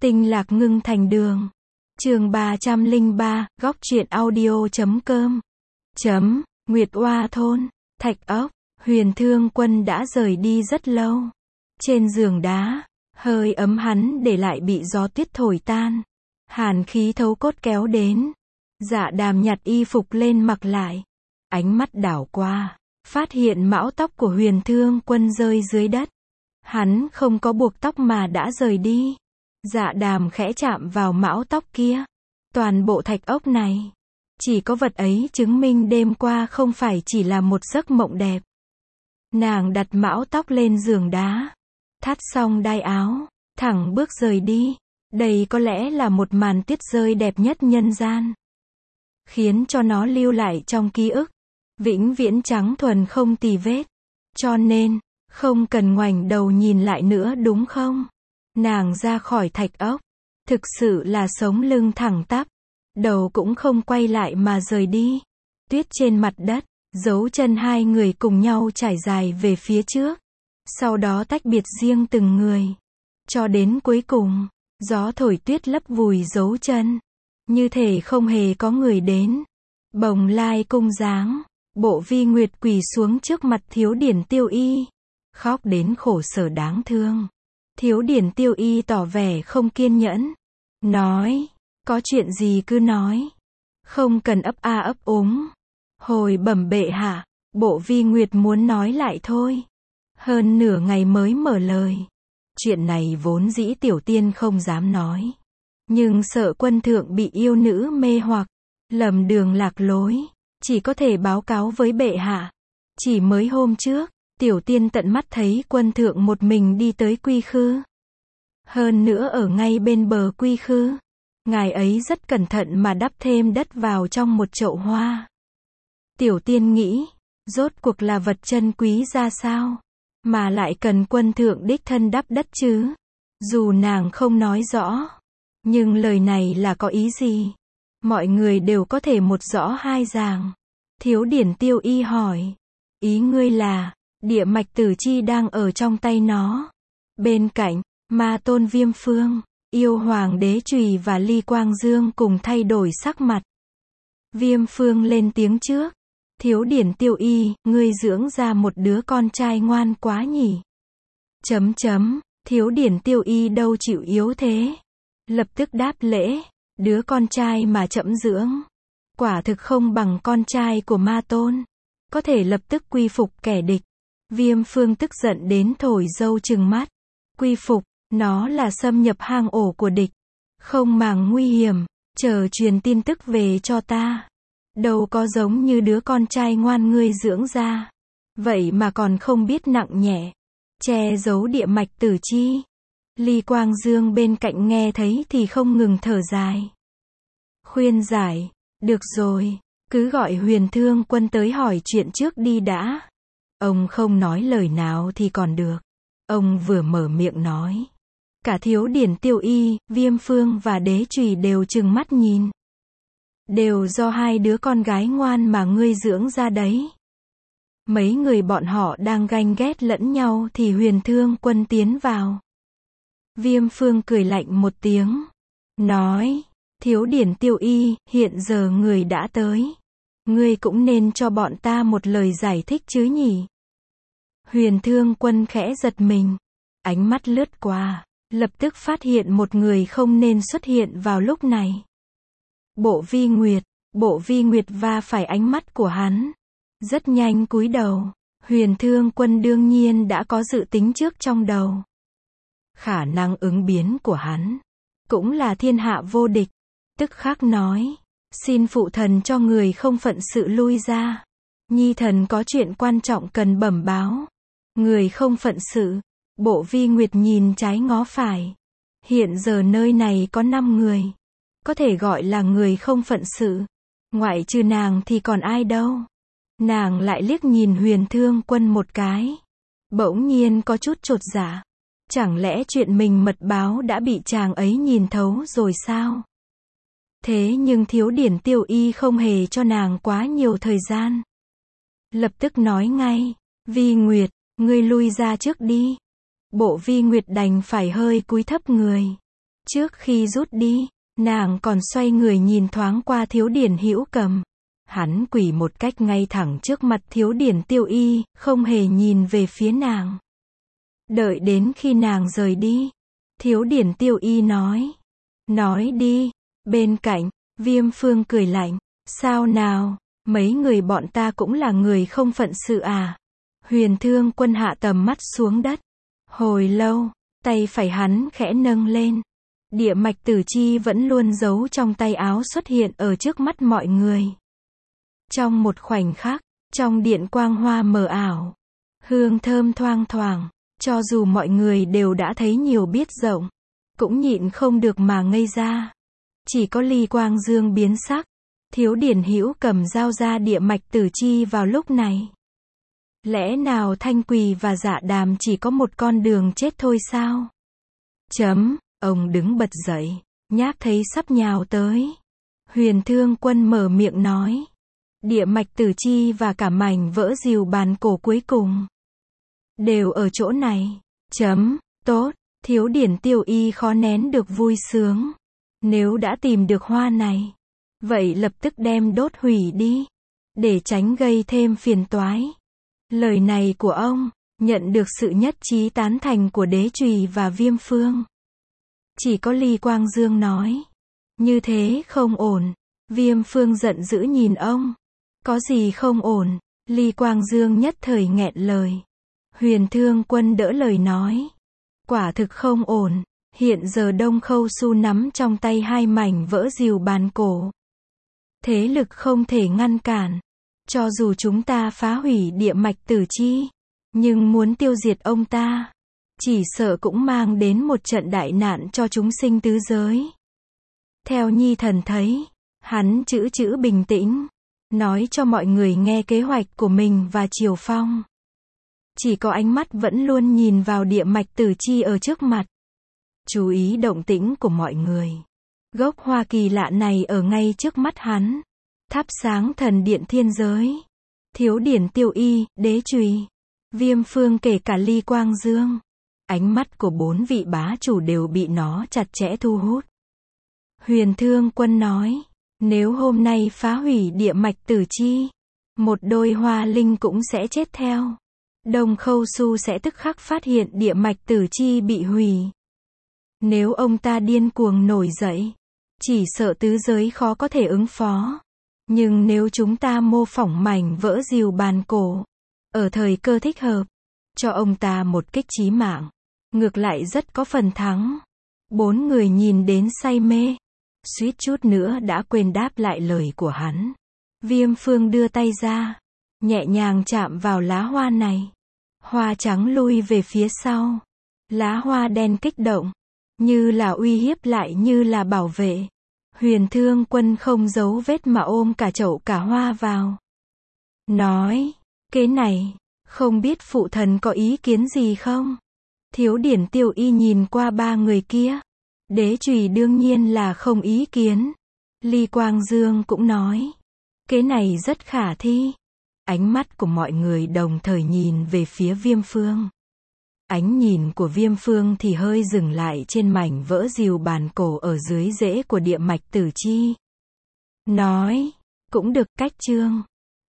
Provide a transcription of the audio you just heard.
Tinh lạc ngưng thành đường. Chương 303, góc truyện audio.com. Nguyệt Oa thôn, Thạch Ốc. Huyền Thương Quân đã rời đi rất lâu. Trên giường đá, hơi ấm hắn để lại bị gió tuyết thổi tan. Hàn khí thấu cốt kéo đến. Dạ Đàm nhặt y phục lên mặc lại. Ánh mắt đảo qua, phát hiện mão tóc của Huyền Thương Quân rơi dưới đất. Hắn không có buộc tóc mà đã rời đi. Dạ Đàm khẽ chạm vào mão tóc kia. Toàn bộ thạch ốc này, chỉ có vật ấy chứng minh đêm qua không phải chỉ là một giấc mộng đẹp. Nàng đặt mão tóc lên giường đá, thắt xong đai áo, thẳng bước rời đi. Đây có lẽ là một màn tuyết rơi đẹp nhất nhân gian, khiến cho nó lưu lại trong ký ức, vĩnh viễn trắng thuần không tì vết. Cho nên, không cần ngoảnh đầu nhìn lại nữa đúng không? Nàng ra khỏi thạch ốc, thực sự là sống lưng thẳng tắp, đầu cũng không quay lại mà rời đi. Tuyết trên mặt đất, dấu chân hai người cùng nhau trải dài về phía trước, sau đó tách biệt riêng từng người. Cho đến cuối cùng, gió thổi tuyết lấp vùi dấu chân, như thể không hề có người đến. Bồng lai cung dáng, Bộ Vi Nguyệt quỳ xuống trước mặt Thiếu Điển Tiêu Y, khóc đến khổ sở đáng thương. Thiếu Điển Tiêu Y tỏ vẻ không kiên nhẫn, nói, có chuyện gì cứ nói, không cần ấp a ấp úng. Hồi bẩm bệ hạ, Bộ Vi Nguyệt muốn nói lại thôi. Hơn nửa ngày mới mở lời. Chuyện này vốn dĩ tiểu tiên không dám nói, nhưng sợ quân thượng bị yêu nữ mê hoặc, lầm đường lạc lối, chỉ có thể báo cáo với bệ hạ. Chỉ mới hôm trước, tiểu tiên tận mắt thấy quân thượng một mình đi tới Quy Khư. Hơn nữa ở ngay bên bờ Quy Khư, ngài ấy rất cẩn thận mà đắp thêm đất vào trong một chậu hoa. Tiểu tiên nghĩ, rốt cuộc là vật chân quý ra sao, mà lại cần quân thượng đích thân đắp đất chứ? Dù nàng không nói rõ, nhưng lời này là có ý gì? Mọi người đều có thể một rõ hai ràng. Thiếu Điển Tiêu Y hỏi, ý ngươi là, địa mạch tử chi đang ở trong tay nó. Bên cạnh, Ma Tôn Viêm Phương, Yêu Hoàng Đế Chùy và Ly Quang Dương cùng thay đổi sắc mặt. Viêm Phương lên tiếng trước, Thiếu Điển Tiêu Y, ngươi dưỡng ra một đứa con trai ngoan quá nhỉ. Thiếu Điển Tiêu Y đâu chịu yếu thế. Lập tức đáp lễ, đứa con trai mà trẫm dưỡng, quả thực không bằng con trai của Ma Tôn, có thể lập tức quy phục kẻ địch. Viêm Phương tức giận đến thổi râu trừng mắt. Quy phục, nó là xâm nhập hang ổ của địch, không màng nguy hiểm, chờ truyền tin tức về cho ta. Đâu có giống như đứa con trai ngoan ngươi dưỡng ra, vậy mà còn không biết nặng nhẹ, che giấu địa mạch tử chi. Ly Quang Dương bên cạnh nghe thấy thì không ngừng thở dài, khuyên giải, được rồi, cứ gọi Huyền Thương Quân tới hỏi chuyện trước đi đã. Ông không nói lời nào thì còn được. Ông vừa mở miệng nói, cả Thiếu Điển Tiêu Y, Viêm Phương và Đế Chùy đều trừng mắt nhìn. Đều do hai đứa con gái ngoan mà ngươi dưỡng ra đấy. Mấy người bọn họ đang ganh ghét lẫn nhau thì Huyền Thương Quân tiến vào. Viêm Phương cười lạnh một tiếng, nói, Thiếu Điển Tiêu Y, hiện giờ người đã tới, ngươi cũng nên cho bọn ta một lời giải thích chứ nhỉ. Huyền Thương Quân khẽ giật mình, ánh mắt lướt qua, lập tức phát hiện một người không nên xuất hiện vào lúc này. Bộ Vi Nguyệt va phải ánh mắt của hắn, rất nhanh cúi đầu. Huyền Thương Quân đương nhiên đã có dự tính trước trong đầu. Khả năng ứng biến của hắn cũng là thiên hạ vô địch, tức khắc nói, xin phụ thần cho người không phận sự lui ra. Nhi thần có chuyện quan trọng cần bẩm báo. Người không phận sự. Bộ Vi Nguyệt nhìn trái ngó phải. Hiện giờ nơi này có 5 người, có thể gọi là người không phận sự. Ngoại trừ nàng thì còn ai đâu. Nàng lại liếc nhìn Huyền Thương Quân một cái, bỗng nhiên có chút chột dạ. Chẳng lẽ chuyện mình mật báo đã bị chàng ấy nhìn thấu rồi sao? Thế nhưng Thiếu Điển Tiêu Y không hề cho nàng quá nhiều thời gian. Lập tức nói ngay, Vi Nguyệt, ngươi lui ra trước đi. Bộ Vi Nguyệt đành phải hơi cúi thấp người. Trước khi rút đi, nàng còn xoay người nhìn thoáng qua Thiếu Điển Hữu Cầm. Hắn quỳ một cách ngay thẳng trước mặt Thiếu Điển Tiêu Y, không hề nhìn về phía nàng. Đợi đến khi nàng rời đi, Thiếu Điển Tiêu Y nói. Nói đi. Bên cạnh, Viêm Phương cười lạnh. Sao nào, mấy người bọn ta cũng là người không phận sự à? Huyền Thương Quân hạ tầm mắt xuống đất. Hồi lâu, tay phải hắn khẽ nâng lên. Địa mạch tử chi vẫn luôn giấu trong tay áo xuất hiện ở trước mắt mọi người. Trong một khoảnh khắc, trong điện quang hoa mờ ảo, hương thơm thoang thoảng, cho dù mọi người đều đã thấy nhiều biết rộng, cũng nhịn không được mà ngây ra. Chỉ có Ly Quang Dương biến sắc, Thiếu Điển Hữu Cầm giao ra địa mạch tử chi vào lúc này. Lẽ nào Thanh Quỳ và Dạ Đàm chỉ có một con đường chết thôi sao? Ông đứng bật dậy, nhác thấy sắp nhào tới. Huyền Thương Quân mở miệng nói. Địa mạch tử chi và cả mảnh vỡ rìu bàn cổ cuối cùng đều ở chỗ này. Tốt, Thiếu Điển Tiêu Y khó nén được vui sướng. Nếu đã tìm được hoa này, vậy lập tức đem đốt hủy đi, để tránh gây thêm phiền toái. Lời này của ông, nhận được sự nhất trí tán thành của Đế Chùy và Viêm Phương. Chỉ có Ly Quang Dương nói. Như thế không ổn. Viêm Phương giận dữ nhìn ông. Có gì không ổn? Ly Quang Dương nhất thời nghẹn lời. Huyền Thương Quân đỡ lời nói. Quả thực không ổn. Hiện giờ Đông Khâu Su nắm trong tay hai mảnh vỡ rìu bàn cổ. Thế lực không thể ngăn cản. Cho dù chúng ta phá hủy địa mạch tử chi, nhưng muốn tiêu diệt ông ta, chỉ sợ cũng mang đến một trận đại nạn cho chúng sinh tứ giới. Theo Nhi Thần thấy, hắn chữ bình tĩnh, nói cho mọi người nghe kế hoạch của mình và Triều Phong. Chỉ có ánh mắt vẫn luôn nhìn vào địa mạch tử chi ở trước mặt. Chú ý động tĩnh của mọi người. Gốc hoa kỳ lạ này ở ngay trước mắt hắn. Thắp sáng thần điện thiên giới. Thiếu Điển Tiêu Y, Đế Chùy, Viêm Phương kể cả Ly Quang Dương. Ánh mắt của bốn vị bá chủ đều bị nó chặt chẽ thu hút. Huyền Thương Quân nói, nếu hôm nay phá hủy địa mạch tử chi, một đôi hoa linh cũng sẽ chết theo. Đông Khâu Su sẽ tức khắc phát hiện địa mạch tử chi bị hủy. Nếu ông ta điên cuồng nổi dậy, chỉ sợ tứ giới khó có thể ứng phó. Nhưng nếu chúng ta mô phỏng mảnh vỡ rìu bàn cổ, ở thời cơ thích hợp, cho ông ta một kích chí mạng, ngược lại rất có phần thắng. Bốn người nhìn đến say mê, suýt chút nữa đã quên đáp lại lời của hắn. Viêm Phương đưa tay ra, nhẹ nhàng chạm vào lá hoa này. Hoa trắng lui về phía sau. Lá hoa đen kích động, như là uy hiếp lại như là bảo vệ. Huyền Thương Quân không giấu vết mà ôm cả chậu cả hoa vào. Nói, cái này, không biết phụ thần có ý kiến gì không? Thiếu Điển Tiêu Y nhìn qua ba người kia. Đế Chùy đương nhiên là không ý kiến. Ly Quang Dương cũng nói, cái này rất khả thi. Ánh mắt của mọi người đồng thời nhìn về phía Viêm Phương. Ánh nhìn của Viêm Phương thì hơi dừng lại trên mảnh vỡ rìu bàn cổ ở dưới rễ của địa mạch tử chi. Nói, cũng được, cách chương.